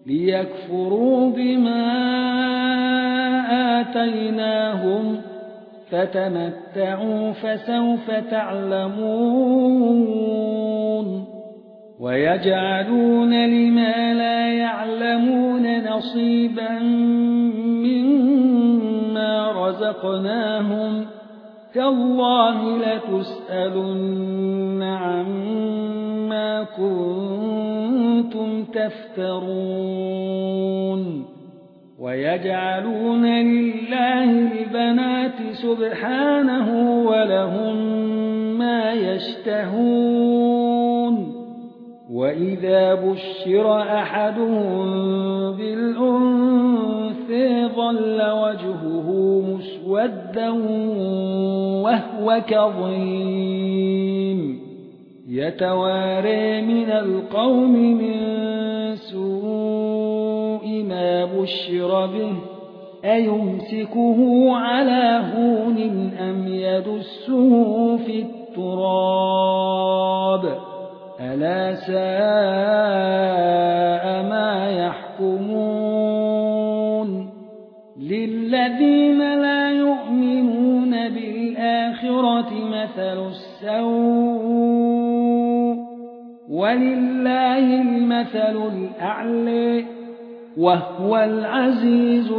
ليكفروا بما آتيناهم فتمتعوا فسوف تعلمون ويجعلون لما لا يعلمون نصيبا مما رزقناهم تالله لتسألن عما كنتم تفترون ويجعلون لله البنات سبحانه ولهم ما يشتهون وإذا بشر أحدهم بالأنثى ظل وجهه مسودا وهو كظيم يتوارى من القوم من سوء ما بشر به أيمسكه على هون أم يدسه في التراب ألا ساء ما يحكمون للذين لا يؤمنون بالآخرة مثل السوء ولله المثل الأعلى وهو العزيز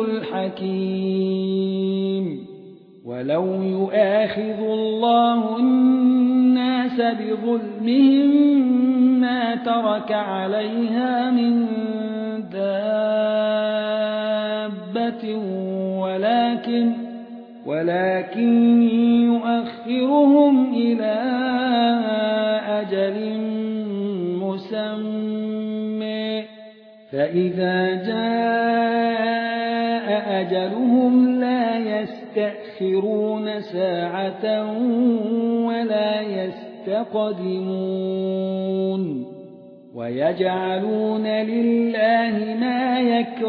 الحكيم ولو يؤاخذ الله الناس بظلمهم ما ترك عليها من دابة ولكن يؤخرهم إلى أجل مسمى فإذا جاء أجلهم لا يستأخرون ساعة ولا يستقدمون ويجعلون لله ما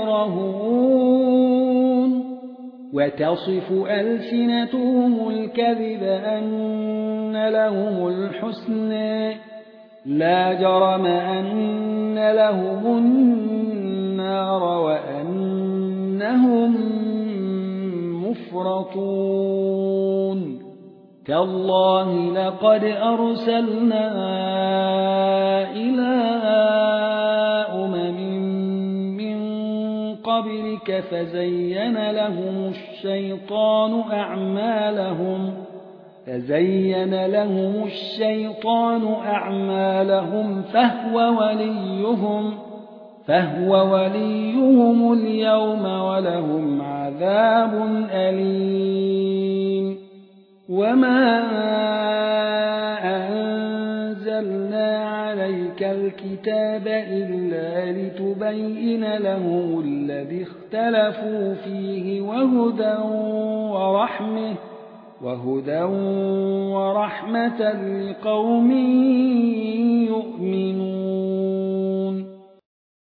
يكرهون وتصف ألسنتهم الكذب أن لهم الحسنى لا جرم أن لهم النار وأنهم مفرطون تالله لقد أرسلنا إلى من قبلك فزين لهم الشيطان أعمالهم فهو وليهم اليوم ولهم عذاب أليم وما أنزلنا عليك الكتاب إلا لتبين لهم الذي اختلفوا فيه وهدى ورحمة لقوم يؤمنون